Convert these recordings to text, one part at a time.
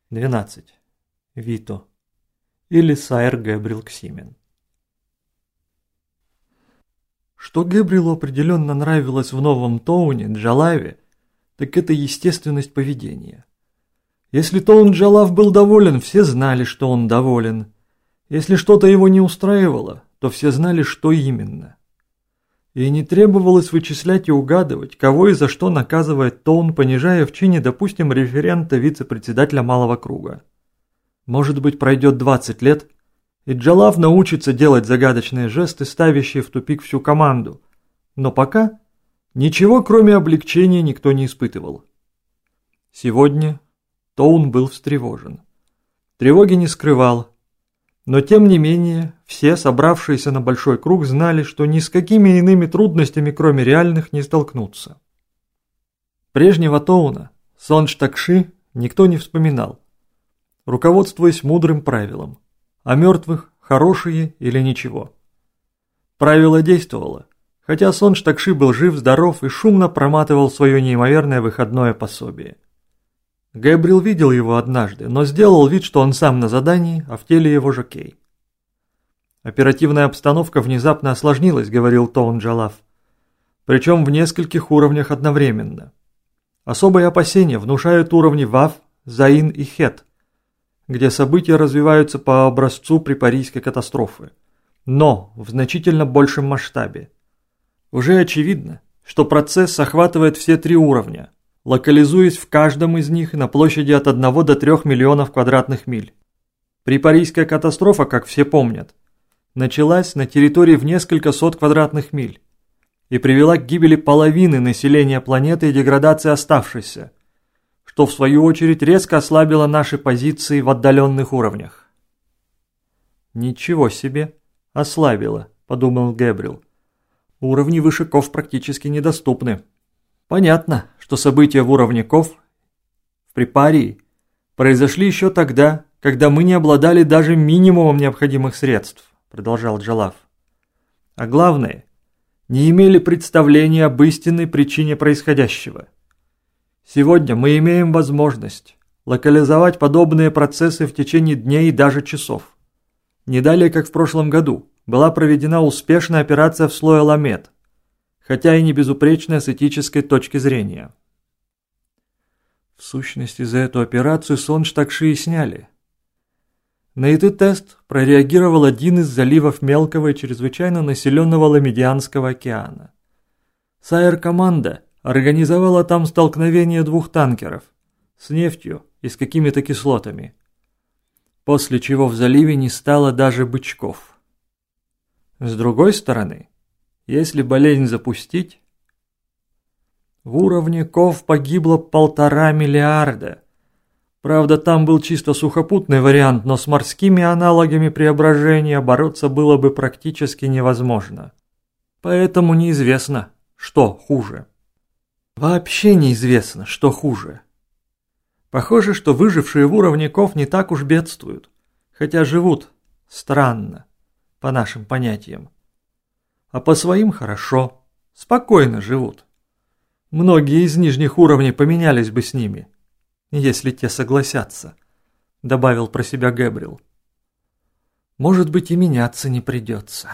12. Вито. Или Сайр Гэбриэл Ксимен. Что Гэбриэлу определенно нравилось в Новом Тоуне, Джалаве, так это естественность поведения. Если Тоун Джалав был доволен, все знали, что он доволен. Если что-то его не устраивало, то все знали, что именно. И не требовалось вычислять и угадывать, кого и за что наказывает Тоун, понижая в чине, допустим, референта вице-председателя малого круга. Может быть, пройдет 20 лет, и Джалав научится делать загадочные жесты, ставящие в тупик всю команду. Но пока ничего, кроме облегчения, никто не испытывал. Сегодня Тоун был встревожен. Тревоги не скрывал. Но тем не менее, все, собравшиеся на большой круг, знали, что ни с какими иными трудностями, кроме реальных, не столкнутся. Прежнего Тоуна, Сонч-Такши, никто не вспоминал, руководствуясь мудрым правилом: о мертвых хорошие или ничего. Правило действовало, хотя Сонч-Такши был жив-здоров и шумно проматывал свое неимоверное выходное пособие. Гэбриэл видел его однажды, но сделал вид, что он сам на задании, а в теле его жокей. «Оперативная обстановка внезапно осложнилась», — говорил Тоун Джалав. «Причем в нескольких уровнях одновременно. Особые опасения внушают уровни Вав, Заин и Хет, где события развиваются по образцу припарийской катастрофы, но в значительно большем масштабе. Уже очевидно, что процесс охватывает все три уровня, локализуясь в каждом из них на площади от 1 до 3 миллионов квадратных миль. Припарийская катастрофа, как все помнят, началась на территории в несколько сот квадратных миль и привела к гибели половины населения планеты и деградации оставшейся, что в свою очередь резко ослабило наши позиции в отдаленных уровнях. «Ничего себе, ослабило», — подумал Гэбриэл. «Уровни выше Ков практически недоступны». Понятно, что события в уровне Ков, в Припарии, произошли еще тогда, когда мы не обладали даже минимумом необходимых средств, продолжал Джалав. А главное, не имели представления об истинной причине происходящего. Сегодня мы имеем возможность локализовать подобные процессы в течение дней и даже часов. Не далее, как в прошлом году, была проведена успешная операция в слое Ламед, хотя и не безупречная с этической точки зрения. В сущности, за эту операцию Сонч-Такши и сняли. На этот тест прореагировал один из заливов мелкого и чрезвычайно населенного Ламедианского океана. Сайр-команда организовала там столкновение двух танкеров с нефтью и с какими-то кислотами, после чего в заливе не стало даже бычков. С другой стороны, если болезнь запустить, в уровне Ков погибло 1,5 миллиарда. Правда, там был чисто сухопутный вариант, но с морскими аналогами преображения бороться было бы практически невозможно. Поэтому неизвестно, что хуже. Вообще неизвестно, что хуже. Похоже, что выжившие в уровне Ков не так уж бедствуют, хотя живут странно, по нашим понятиям. А по своим хорошо, спокойно живут. Многие из нижних уровней поменялись бы с ними, если те согласятся, добавил про себя Гэбриэл. Может быть, и меняться не придется.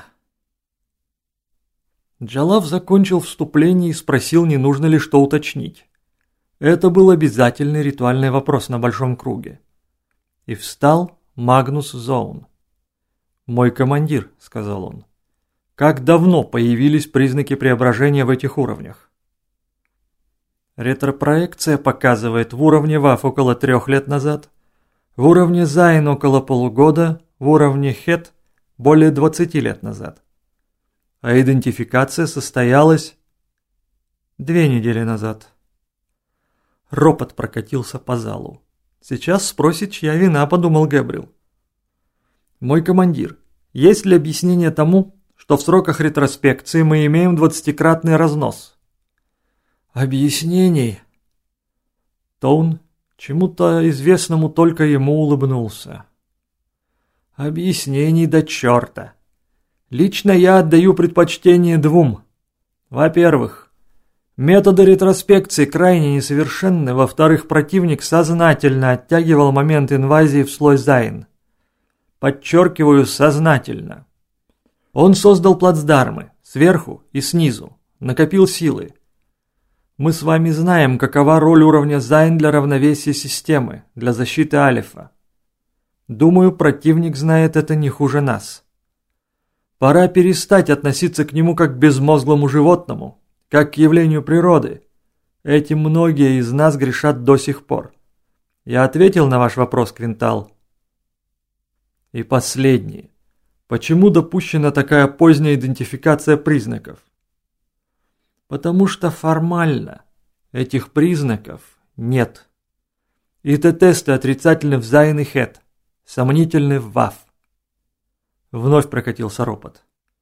Джалав закончил вступление и спросил, не нужно ли что уточнить. Это был обязательный ритуальный вопрос на большом круге. И встал Магнус Зоун. «Мой командир», — сказал он. Как давно появились признаки преображения в этих уровнях? Ретропроекция показывает в уровне ВАФ около 3 лет назад, в уровне Зайн около полугода, в уровне Хет более 20 лет назад. А идентификация состоялась 2 недели назад. Ропот прокатился по залу. Сейчас спросит, чья вина, подумал Гэбриэл. Мой командир, есть ли объяснение тому, что в сроках ретроспекции мы имеем 20-кратный разнос? Объяснений? Тоун чему-то известному только ему улыбнулся. Объяснений до черта. Лично я отдаю предпочтение 2. Во-первых, Методы ретроспекции крайне несовершенны, во-вторых, противник сознательно оттягивал момент инвазии в слой Зайн. Подчеркиваю, сознательно. Он создал плацдармы, сверху и снизу, накопил силы. Мы с вами знаем, какова роль уровня Зайн для равновесия системы, для защиты Алифа. Думаю, противник знает это не хуже нас. Пора перестать относиться к нему как к безмозглому животному, как к явлению природы. Этим многие из нас грешат до сих пор. Я ответил на ваш вопрос, Квинтал. И последнее. Почему допущена такая поздняя идентификация признаков? Потому что формально этих признаков нет. ИТ-тесты отрицательны в Зайн и Хет, сомнительны в Вав. Вновь прокатился ропот.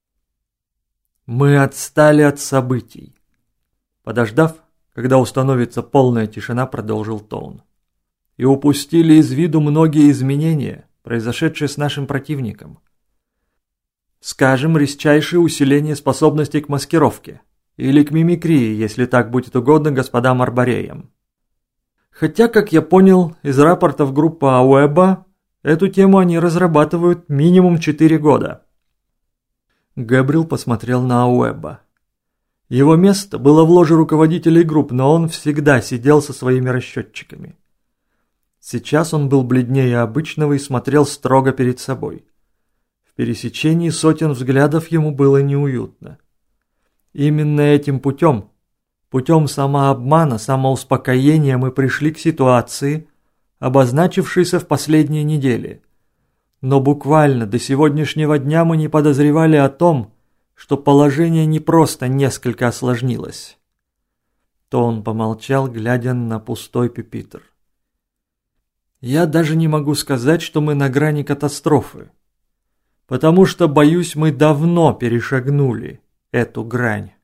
Мы отстали от событий. Подождав, когда установится полная тишина, продолжил Тоун. И упустили из виду многие изменения, произошедшие с нашим противником. Скажем, резчайшее усиление способностей к маскировке. Или к мимикрии, если так будет угодно господам арбореям. Хотя, как я понял из рапортов группы Ауэба, эту тему они разрабатывают минимум 4 года. Гэбриэл посмотрел на Ауэба. Его место было в ложе руководителей групп, но он всегда сидел со своими расчетчиками. Сейчас он был бледнее обычного и смотрел строго перед собой. В пересечении сотен взглядов ему было неуютно. Именно этим путем самообмана, самоуспокоения мы пришли к ситуации, обозначившейся в последние недели. Но буквально до сегодняшнего дня мы не подозревали о том, что положение не просто несколько осложнилось. То он помолчал, глядя на пустой пюпитр. Я даже не могу сказать, что мы на грани катастрофы, потому что, боюсь, мы давно перешагнули эту грань.